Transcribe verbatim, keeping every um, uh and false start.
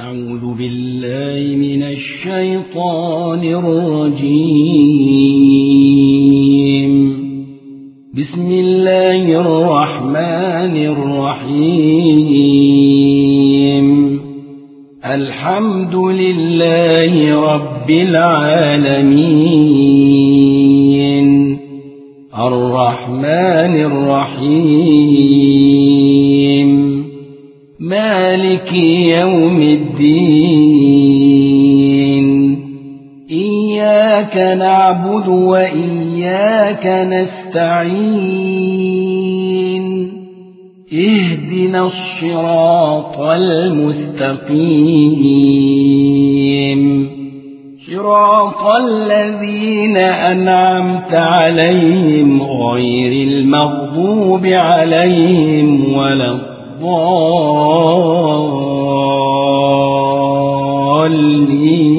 أعوذ بالله من الشيطان الرجيم. بسم الله الرحمن الرحيم. الحمد لله رب العالمين الرحمن الرحيم مالك يوم الدين. إياك نعبد وإياك نستعين. اهدنا الصراط المستقيم صراط الذين أنعمت عليهم غير المغضوب عليهم ولا الضالين.